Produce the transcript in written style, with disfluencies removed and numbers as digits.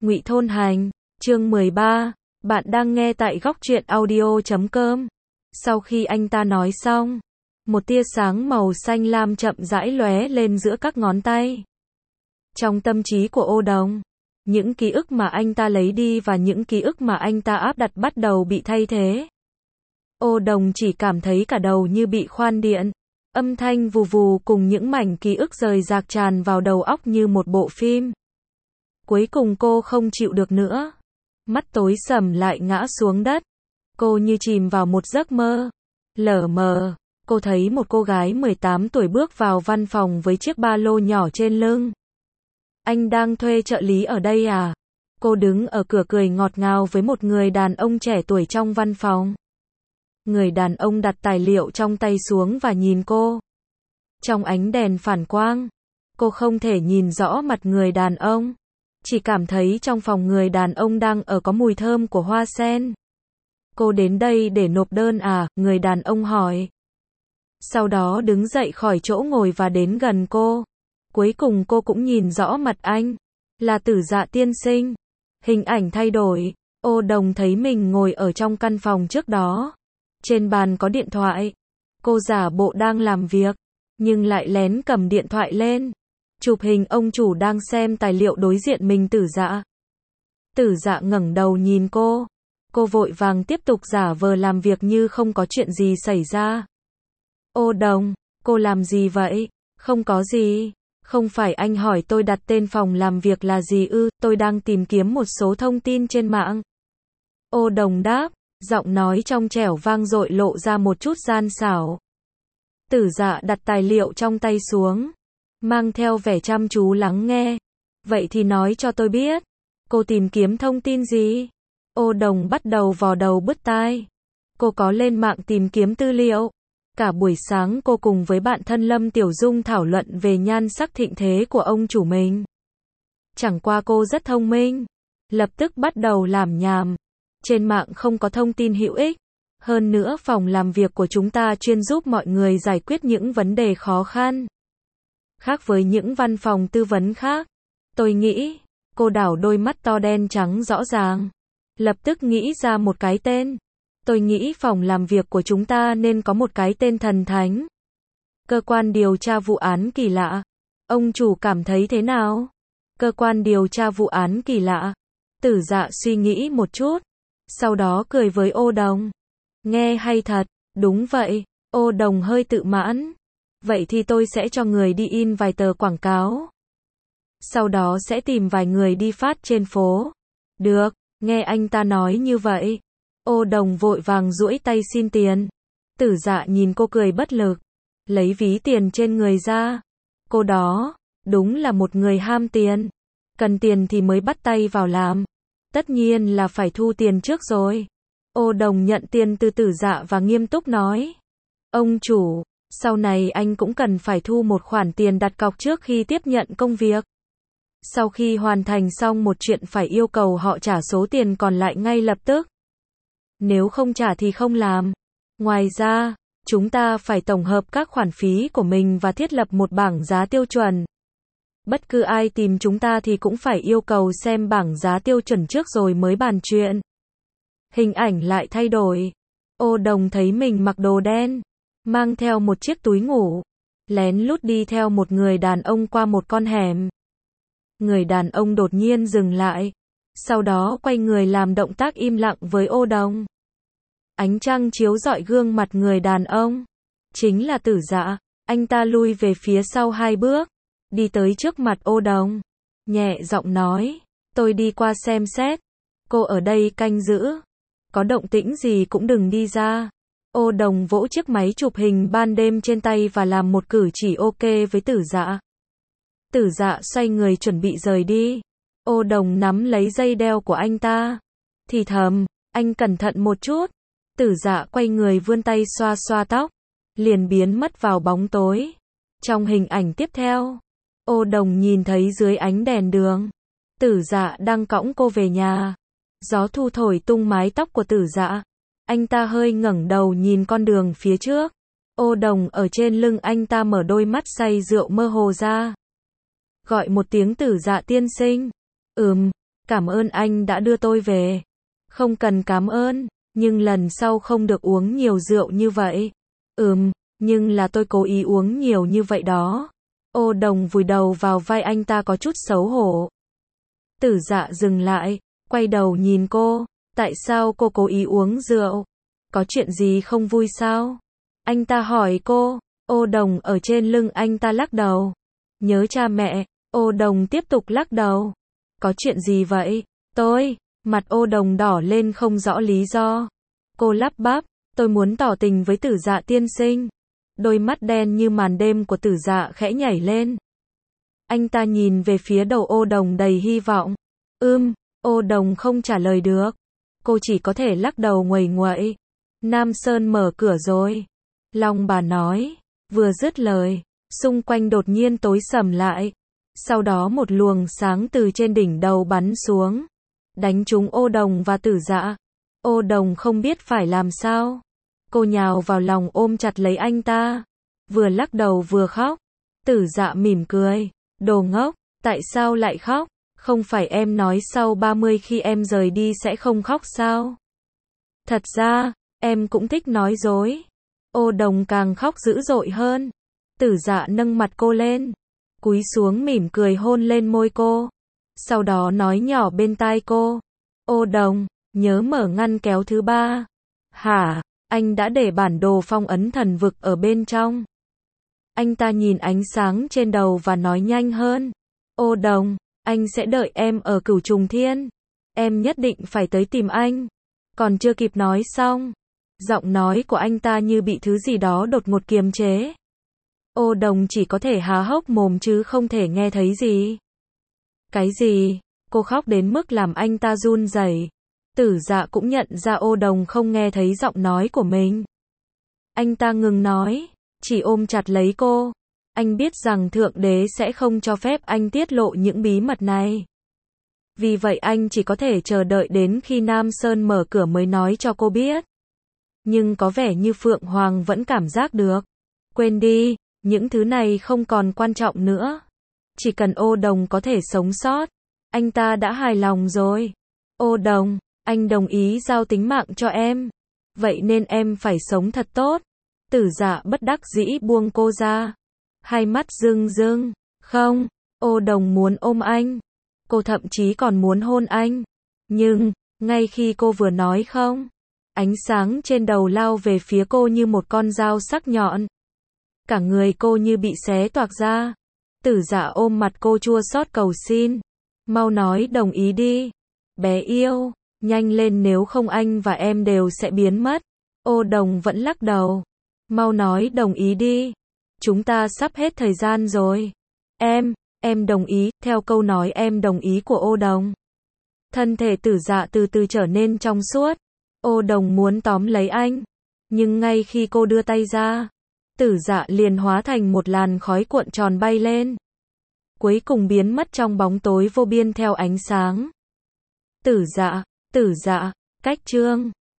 Ngụy Thôn Hành, chương 13, bạn đang nghe tại góc truyện audio.com. Sau khi anh ta nói xong, một tia sáng màu xanh lam chậm rãi lóe lên giữa các ngón tay. Trong tâm trí của Ô Đồng, những ký ức mà anh ta lấy đi và những ký ức mà anh ta áp đặt bắt đầu bị thay thế. Ô Đồng chỉ cảm thấy cả đầu như bị khoan điện, âm thanh vù vù cùng những mảnh ký ức rời rạc tràn vào đầu óc như một bộ phim. Cuối cùng cô không chịu được nữa. Mắt tối sầm lại ngã xuống đất. Cô như chìm vào một giấc mơ. Lờ mờ, cô thấy một cô gái 18 tuổi bước vào văn phòng với chiếc ba lô nhỏ trên lưng. Anh đang thuê trợ lý ở đây à? Cô đứng ở cửa cười ngọt ngào với một người đàn ông trẻ tuổi trong văn phòng. Người đàn ông đặt tài liệu trong tay xuống và nhìn cô. Trong ánh đèn phản quang, cô không thể nhìn rõ mặt người đàn ông. Chỉ cảm thấy trong phòng người đàn ông đang ở có mùi thơm của hoa sen. Cô đến đây để nộp đơn à? Người đàn ông hỏi. Sau đó đứng dậy khỏi chỗ ngồi và đến gần cô. Cuối cùng cô cũng nhìn rõ mặt anh. Là Tử Dạ tiên sinh. Hình ảnh thay đổi. Ô Đồng thấy mình ngồi ở trong căn phòng trước đó. Trên bàn có điện thoại. Cô giả bộ đang làm việc, nhưng lại lén cầm điện thoại lên. Chụp hình ông chủ đang xem tài liệu đối diện mình. Tử Dạ. Tử Dạ ngẩng đầu nhìn cô. Cô vội vàng tiếp tục giả vờ làm việc như không có chuyện gì xảy ra. Ô Đồng, cô làm gì vậy? Không có gì. Không phải anh hỏi tôi đặt tên phòng làm việc là gì ư? Tôi đang tìm kiếm một số thông tin trên mạng. Ô Đồng đáp, giọng nói trong trẻo vang dội lộ ra một chút gian xảo. Tử Dạ đặt tài liệu trong tay xuống, mang theo vẻ chăm chú lắng nghe. Vậy thì nói cho tôi biết, cô tìm kiếm thông tin gì? Ô Đồng bắt đầu vò đầu bứt tai. Cô có lên mạng tìm kiếm tư liệu. Cả buổi sáng cô cùng với bạn thân Lâm Tiểu Dung thảo luận về nhan sắc thịnh thế của ông chủ mình. Chẳng qua cô rất thông minh, lập tức bắt đầu làm nhảm. Trên mạng không có thông tin hữu ích. Hơn nữa phòng làm việc của chúng ta chuyên giúp mọi người giải quyết những vấn đề khó khăn. Khác với những văn phòng tư vấn khác. Tôi nghĩ, cô đảo đôi mắt to đen trắng rõ ràng. Lập tức nghĩ ra một cái tên. Tôi nghĩ phòng làm việc của chúng ta nên có một cái tên thần thánh. Cơ quan điều tra vụ án kỳ lạ. Ông chủ cảm thấy thế nào? Cơ quan điều tra vụ án kỳ lạ. Tử Dạ suy nghĩ một chút. Sau đó cười với Ô Đồng. Nghe hay thật, đúng vậy. Ô Đồng hơi tự mãn. Vậy thì tôi sẽ cho người đi in vài tờ quảng cáo. Sau đó sẽ tìm vài người đi phát trên phố. Được, nghe anh ta nói như vậy. Ô Đồng vội vàng duỗi tay xin tiền. Tử Dạ nhìn cô cười bất lực. Lấy ví tiền trên người ra. Cô đó, đúng là một người ham tiền. Cần tiền thì mới bắt tay vào làm. Tất nhiên là phải thu tiền trước rồi. Ô Đồng nhận tiền từ Tử Dạ và nghiêm túc nói. Ông chủ, sau này anh cũng cần phải thu một khoản tiền đặt cọc trước khi tiếp nhận công việc. Sau khi hoàn thành xong một chuyện phải yêu cầu họ trả số tiền còn lại ngay lập tức. Nếu không trả thì không làm. Ngoài ra, chúng ta phải tổng hợp các khoản phí của mình và thiết lập một bảng giá tiêu chuẩn. Bất cứ ai tìm chúng ta thì cũng phải yêu cầu xem bảng giá tiêu chuẩn trước rồi mới bàn chuyện. Hình ảnh lại thay đổi. Ô Đồng thấy mình mặc đồ đen, mang theo một chiếc túi ngủ, lén lút đi theo một người đàn ông qua một con hẻm. Người đàn ông đột nhiên dừng lại, sau đó quay người làm động tác im lặng với Ô Đồng. Ánh trăng chiếu rọi gương mặt người đàn ông. Chính là Tử Dạ. Anh ta lui về phía sau 2 bước, đi tới trước mặt Ô Đồng, nhẹ giọng nói, tôi đi qua xem xét. Cô ở đây canh giữ. Có động tĩnh gì cũng đừng đi ra. Ô Đồng vỗ chiếc máy chụp hình ban đêm trên tay và làm một cử chỉ ok với Tử Dạ. Tử Dạ xoay người chuẩn bị rời đi. Ô Đồng nắm lấy dây đeo của anh ta. Thì thầm, anh cẩn thận một chút. Tử Dạ quay người vươn tay xoa xoa tóc. Liền biến mất vào bóng tối. Trong hình ảnh tiếp theo, Ô Đồng nhìn thấy dưới ánh đèn đường, Tử Dạ đang cõng cô về nhà. Gió thu thổi tung mái tóc của Tử Dạ. Anh ta hơi ngẩng đầu nhìn con đường phía trước. Ô Đồng ở trên lưng anh ta mở đôi mắt say rượu mơ hồ ra. Gọi một tiếng Tử Dạ tiên sinh. Cảm ơn anh đã đưa tôi về. Không cần cảm ơn, nhưng lần sau không được uống nhiều rượu như vậy. Nhưng là tôi cố ý uống nhiều như vậy đó. Ô Đồng vùi đầu vào vai anh ta có chút xấu hổ. Tử Dạ dừng lại, quay đầu nhìn cô. Tại sao cô cố ý uống rượu? Có chuyện gì không vui sao? Anh ta hỏi cô. Ô Đồng ở trên lưng anh ta lắc đầu. Nhớ cha mẹ. Ô Đồng tiếp tục lắc đầu. Có chuyện gì vậy? Mặt Ô Đồng đỏ lên không rõ lý do. Cô lắp bắp. Tôi muốn tỏ tình với Tử Dạ tiên sinh. Đôi mắt đen như màn đêm của Tử Dạ khẽ nhảy lên. Anh ta nhìn về phía đầu Ô Đồng đầy hy vọng. Ô Đồng không trả lời được. Cô chỉ có thể lắc đầu nguầy nguậy. Nam Sơn mở cửa rồi. Long bà nói. Vừa dứt lời, xung quanh đột nhiên tối sầm lại. Sau đó một luồng sáng từ trên đỉnh đầu bắn xuống. Đánh trúng Ô Đồng và Tử Dạ. Ô Đồng không biết phải làm sao. Cô nhào vào lòng ôm chặt lấy anh ta. Vừa lắc đầu vừa khóc. Tử Dạ mỉm cười. Đồ ngốc, tại sao lại khóc? Không phải em nói sau 30 khi em rời đi sẽ không khóc sao? Thật ra, em cũng thích nói dối. Ô Đồng càng khóc dữ dội hơn. Tử Dạ nâng mặt cô lên. Cúi xuống mỉm cười hôn lên môi cô. Sau đó nói nhỏ bên tai cô. Ô Đồng, nhớ mở ngăn kéo thứ 3. Hả? Anh đã để bản đồ phong ấn thần vực ở bên trong. Anh ta nhìn ánh sáng trên đầu và nói nhanh hơn. Ô Đồng, anh sẽ đợi em ở Cửu Trùng Thiên. Em nhất định phải tới tìm anh. Còn chưa kịp nói xong, giọng nói của anh ta như bị thứ gì đó đột ngột kiềm chế. Ô Đồng chỉ có thể há hốc mồm chứ không thể nghe thấy gì. Cái gì? Cô khóc đến mức làm anh ta run rẩy. Tử Dạ cũng nhận ra Ô Đồng không nghe thấy giọng nói của mình. Anh ta ngừng nói, chỉ ôm chặt lấy cô. Anh biết rằng Thượng Đế sẽ không cho phép anh tiết lộ những bí mật này. Vì vậy anh chỉ có thể chờ đợi đến khi Nam Sơn mở cửa mới nói cho cô biết. Nhưng có vẻ như Phượng Hoàng vẫn cảm giác được. Quên đi, những thứ này không còn quan trọng nữa. Chỉ cần Ô Đồng có thể sống sót, anh ta đã hài lòng rồi. Ô Đồng, anh đồng ý giao tính mạng cho em. Vậy nên em phải sống thật tốt. Tử Dạ bất đắc dĩ buông cô ra. Hai mắt rưng rưng. Không, Ô Đồng muốn ôm anh. Cô thậm chí còn muốn hôn anh. Nhưng, ngay khi cô vừa nói không, ánh sáng trên đầu lao về phía cô như một con dao sắc nhọn. Cả người cô như bị xé toạc ra. Tử Dạ ôm mặt cô chua xót cầu xin. Mau nói đồng ý đi. Bé yêu, nhanh lên nếu không anh và em đều sẽ biến mất. Ô Đồng vẫn lắc đầu. Mau nói đồng ý đi. Chúng ta sắp hết thời gian rồi. Em đồng ý, theo câu nói em đồng ý của Ô Đồng. Thân thể Tử Dạ từ từ trở nên trong suốt. Ô Đồng muốn tóm lấy anh. Nhưng ngay khi cô đưa tay ra, Tử Dạ liền hóa thành một làn khói cuộn tròn bay lên. Cuối cùng biến mất trong bóng tối vô biên theo ánh sáng. Tử Dạ, cách chương